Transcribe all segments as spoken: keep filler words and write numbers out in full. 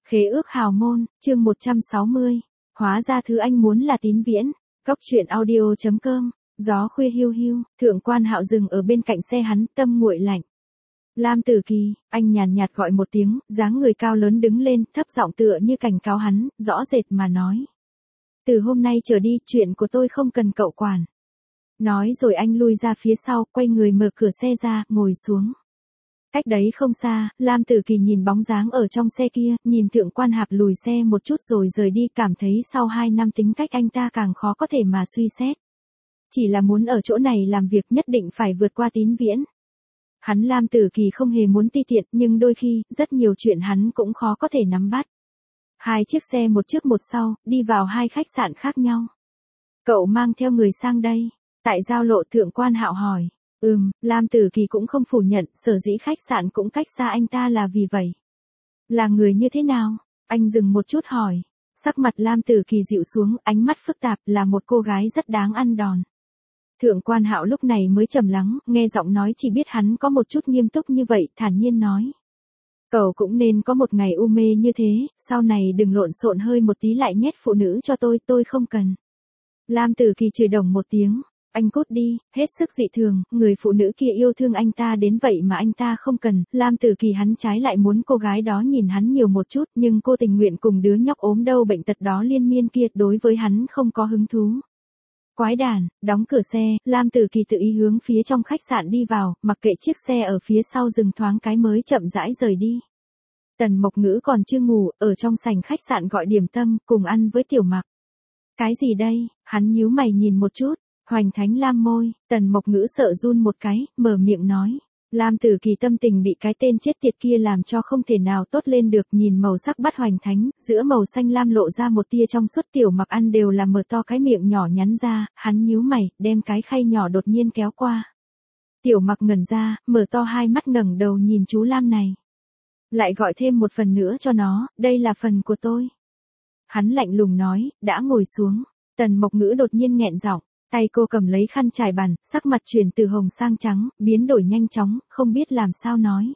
Khế ước hào môn, chương một trăm sáu mươi. Hóa ra thứ anh muốn là Tín Viễn. Góc truyện audio chấm com. Gió khuya hiu hiu, Thượng Quan Hạo dừng ở bên cạnh xe hắn, tâm nguội lạnh. Lam Tử Kỳ, anh nhàn nhạt gọi một tiếng, dáng người cao lớn đứng lên, thấp giọng tựa như cảnh cáo hắn, rõ rệt mà nói. Từ hôm nay trở đi, chuyện của tôi không cần cậu quản. Nói rồi anh lui ra phía sau, quay người mở cửa xe ra, ngồi xuống. Cách đấy không xa, Lam Tử Kỳ nhìn bóng dáng ở trong xe kia, nhìn Thượng Quan Hạp lùi xe một chút rồi rời đi, cảm thấy sau hai năm tính cách anh ta càng khó có thể mà suy xét. Chỉ là muốn ở chỗ này làm việc nhất định phải vượt qua Tín Viễn. Hắn Lam Tử Kỳ không hề muốn ti tiện, nhưng đôi khi, rất nhiều chuyện hắn cũng khó có thể nắm bắt. Hai chiếc xe một trước một sau, đi vào hai khách sạn khác nhau. Cậu mang theo người sang đây. Tại giao lộ Thượng Quan Hạo hỏi. Ừm, Lam Tử Kỳ cũng không phủ nhận, sở dĩ khách sạn cũng cách xa anh ta là vì vậy. Là người như thế nào? Anh dừng một chút hỏi. Sắc mặt Lam Tử Kỳ dịu xuống, ánh mắt phức tạp, là một cô gái rất đáng ăn đòn. Thượng Quan Hạo lúc này mới trầm lắng, nghe giọng nói chỉ biết hắn có một chút nghiêm túc như vậy, thản nhiên nói. Cậu cũng nên có một ngày u mê như thế, sau này đừng lộn xộn hơi một tí lại nhét phụ nữ cho tôi, tôi không cần. Lam Tử Kỳ chửi đồng một tiếng. Anh cút đi, hết sức dị thường, người phụ nữ kia yêu thương anh ta đến vậy mà anh ta không cần. Lam Tử Kỳ hắn trái lại muốn cô gái đó nhìn hắn nhiều một chút, nhưng cô tình nguyện cùng đứa nhóc ốm đau bệnh tật đó liên miên kia, đối với hắn không có hứng thú. Quái đản, đóng cửa xe, Lam Tử Kỳ tự ý hướng phía trong khách sạn đi vào, mặc kệ chiếc xe ở phía sau dừng thoáng cái mới chậm rãi rời đi. Tần Mộc Ngữ còn chưa ngủ, ở trong sảnh khách sạn gọi điểm tâm, cùng ăn với Tiểu Mặc. Cái gì đây? Hắn nhíu mày nhìn một chút. Hoành Thánh Lam môi, Tần Mộc Ngữ sợ run một cái, mở miệng nói. Lam Tử Kỳ tâm tình bị cái tên chết tiệt kia làm cho không thể nào tốt lên được, nhìn màu sắc bắt Hoành Thánh, giữa màu xanh lam lộ ra một tia trong suốt. Tiểu Mặc ăn đều là mở to cái miệng nhỏ nhắn ra, hắn nhíu mày, đem cái khay nhỏ đột nhiên kéo qua. Tiểu Mặc ngẩn ra, mở to hai mắt ngẩng đầu nhìn chú Lam này. Lại gọi thêm một phần nữa cho nó, đây là phần của tôi. Hắn lạnh lùng nói, đã ngồi xuống. Tần Mộc Ngữ đột nhiên nghẹn giọng. Tay cô cầm lấy khăn trải bàn, sắc mặt chuyển từ hồng sang trắng, biến đổi nhanh chóng, không biết làm sao nói.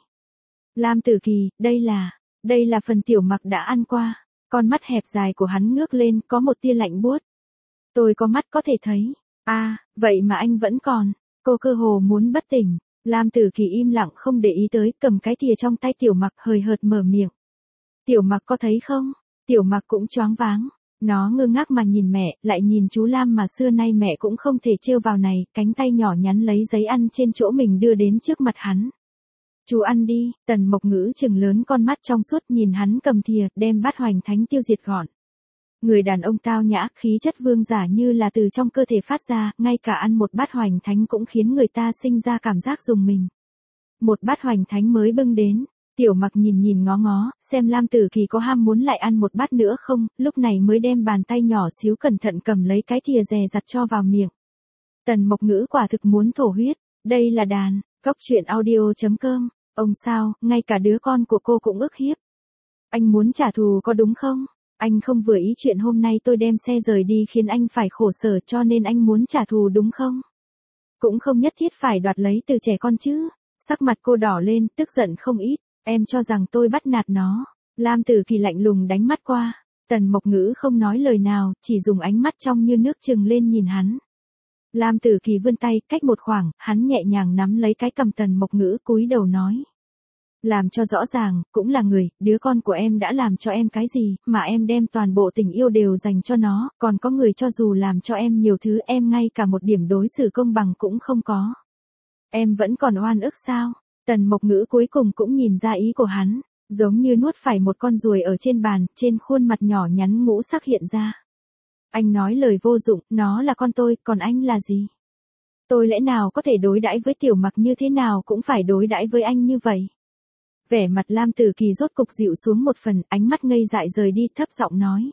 Lam Tử Kỳ, đây là, đây là phần Tiểu Mặc đã ăn qua. Con mắt hẹp dài của hắn ngước lên, có một tia lạnh buốt. Tôi có mắt có thể thấy. À, vậy mà anh vẫn còn. Cô cơ hồ muốn bất tỉnh. Lam Tử Kỳ im lặng không để ý tới, cầm cái thìa trong tay Tiểu Mặc hời hợt mở miệng. Tiểu Mặc có thấy không? Tiểu Mặc cũng choáng váng. Nó ngơ ngác mà nhìn mẹ, lại nhìn chú Lam mà xưa nay mẹ cũng không thể trêu vào này, cánh tay nhỏ nhắn lấy giấy ăn trên chỗ mình đưa đến trước mặt hắn. Chú ăn đi, Tần Mộc Ngữ trừng lớn con mắt trong suốt nhìn hắn cầm thìa, đem bát Hoành Thánh tiêu diệt gọn. Người đàn ông tao nhã, khí chất vương giả như là từ trong cơ thể phát ra, ngay cả ăn một bát Hoành Thánh cũng khiến người ta sinh ra cảm giác rùng mình. Một bát Hoành Thánh mới bưng đến. Tiểu Mặc nhìn nhìn ngó ngó, xem Lam Tử Kỳ có ham muốn lại ăn một bát nữa không, lúc này mới đem bàn tay nhỏ xíu cẩn thận cầm lấy cái thìa dè dặt cho vào miệng. Tần Mộc Ngữ quả thực muốn thổ huyết, đây là đàn, góc truyện audio chấm com, ông sao, ngay cả đứa con của cô cũng ức hiếp. Anh muốn trả thù có đúng không? Anh không vừa ý chuyện hôm nay tôi đem xe rời đi khiến anh phải khổ sở cho nên anh muốn trả thù đúng không? Cũng không nhất thiết phải đoạt lấy từ trẻ con chứ. Sắc mặt cô đỏ lên, tức giận không ít. Em cho rằng tôi bắt nạt nó. Lam Tử Kỳ lạnh lùng đánh mắt qua. Tần Mộc Ngữ không nói lời nào, chỉ dùng ánh mắt trong như nước trừng lên nhìn hắn. Lam Tử Kỳ vươn tay, cách một khoảng, hắn nhẹ nhàng nắm lấy cái cầm Tần Mộc Ngữ cúi đầu nói. Làm cho rõ ràng, cũng là người, đứa con của em đã làm cho em cái gì, mà em đem toàn bộ tình yêu đều dành cho nó, còn có người cho dù làm cho em nhiều thứ em ngay cả một điểm đối xử công bằng cũng không có. Em vẫn còn oan ức sao? Tần Mộc Ngữ cuối cùng cũng nhìn ra ý của hắn, giống như nuốt phải một con ruồi ở trên bàn, trên khuôn mặt nhỏ nhắn ngũ sắc hiện ra. Anh nói lời vô dụng, nó là con tôi, còn anh là gì? Tôi lẽ nào có thể đối đãi với Tiểu Mặc như thế nào cũng phải đối đãi với anh như vậy? Vẻ mặt Lam Tử Kỳ rốt cục dịu xuống một phần, ánh mắt ngây dại rời đi, thấp giọng nói.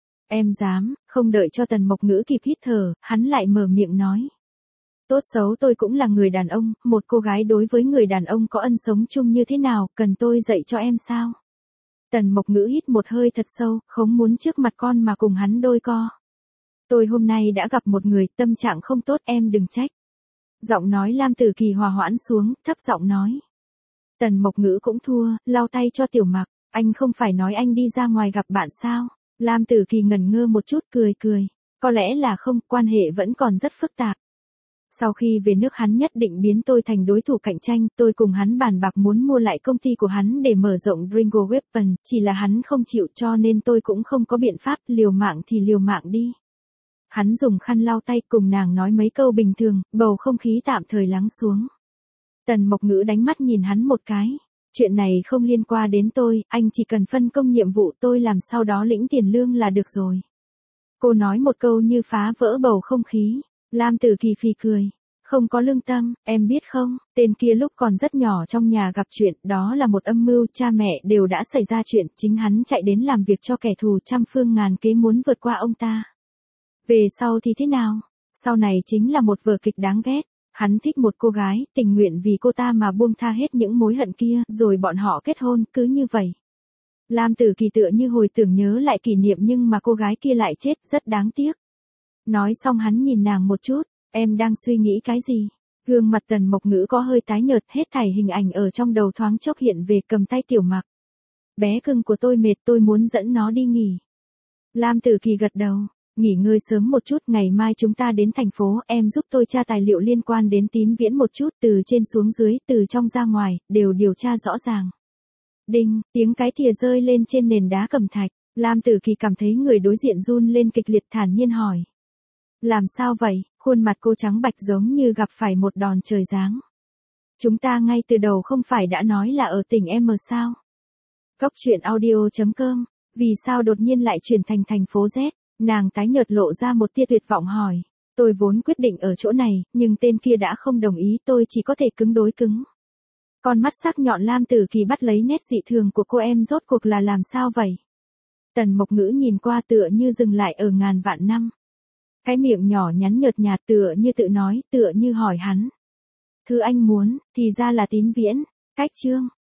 Em dám, không đợi cho Tần Mộc Ngữ kịp hít thở, hắn lại mở miệng nói. Tốt xấu tôi cũng là người đàn ông, một cô gái đối với người đàn ông có ân sống chung như thế nào, cần tôi dạy cho em sao? Tần Mộc Ngữ hít một hơi thật sâu, không muốn trước mặt con mà cùng hắn đôi co. Tôi hôm nay đã gặp một người, tâm trạng không tốt, em đừng trách. Giọng nói Lam Tử Kỳ hòa hoãn xuống, thấp giọng nói. Tần Mộc Ngữ cũng thua, lau tay cho Tiểu Mặc. Anh không phải nói anh đi ra ngoài gặp bạn sao? Lam Tử Kỳ ngẩn ngơ một chút cười cười. Có lẽ là không, quan hệ vẫn còn rất phức tạp. Sau khi về nước hắn nhất định biến tôi thành đối thủ cạnh tranh, tôi cùng hắn bàn bạc muốn mua lại công ty của hắn để mở rộng Ringo Weapon, chỉ là hắn không chịu cho nên tôi cũng không có biện pháp, liều mạng thì liều mạng đi. Hắn dùng khăn lau tay cùng nàng nói mấy câu bình thường, bầu không khí tạm thời lắng xuống. Tần Mộc Ngữ đánh mắt nhìn hắn một cái. Chuyện này không liên quan đến tôi, anh chỉ cần phân công nhiệm vụ tôi làm sau đó lĩnh tiền lương là được rồi. Cô nói một câu như phá vỡ bầu không khí. Lam Tử Kỳ phì cười. Không có lương tâm, em biết không, tên kia lúc còn rất nhỏ trong nhà gặp chuyện, đó là một âm mưu, cha mẹ đều đã xảy ra chuyện, chính hắn chạy đến làm việc cho kẻ thù trăm phương ngàn kế muốn vượt qua ông ta. Về sau thì thế nào? Sau này chính là một vở kịch đáng ghét. Hắn thích một cô gái, tình nguyện vì cô ta mà buông tha hết những mối hận kia, rồi bọn họ kết hôn, cứ như vậy. Lam Tử Kỳ tựa như hồi tưởng nhớ lại kỷ niệm nhưng mà cô gái kia lại chết, rất đáng tiếc. Nói xong hắn nhìn nàng một chút, em đang suy nghĩ cái gì? Gương mặt Tần Mộc Ngữ có hơi tái nhợt, hết thảy hình ảnh ở trong đầu thoáng chốc hiện về, cầm tay Tiểu Mặc. Bé cưng của tôi mệt, tôi muốn dẫn nó đi nghỉ. Lam Tử Kỳ gật đầu. Nghỉ ngơi sớm một chút, ngày mai chúng ta đến thành phố, em giúp tôi tra tài liệu liên quan đến Tín Viễn một chút, từ trên xuống dưới, từ trong ra ngoài, đều điều tra rõ ràng. Đinh, tiếng cái thìa rơi lên trên nền đá cẩm thạch, Lam Tử Kỳ cảm thấy người đối diện run lên kịch liệt, thản nhiên hỏi. Làm sao vậy? Khuôn mặt cô trắng bạch giống như gặp phải một đòn trời giáng. Chúng ta ngay từ đầu không phải đã nói là ở tỉnh M sao? Góc truyện audio chấm com, vì sao đột nhiên lại chuyển thành thành phố Z? Nàng tái nhợt lộ ra một tia tuyệt vọng hỏi. Tôi vốn quyết định ở chỗ này, nhưng tên kia đã không đồng ý, tôi chỉ có thể cứng đối cứng. Con mắt sắc nhọn Lam Tử Kỳ bắt lấy nét dị thường của cô, em rốt cuộc là làm sao vậy? Tần Mộc Ngữ nhìn qua tựa như dừng lại ở ngàn vạn năm. Cái miệng nhỏ nhắn nhợt nhạt tựa như tự nói, tựa như hỏi hắn. Thứ anh muốn, thì ra là Tín Viễn. Cách chương.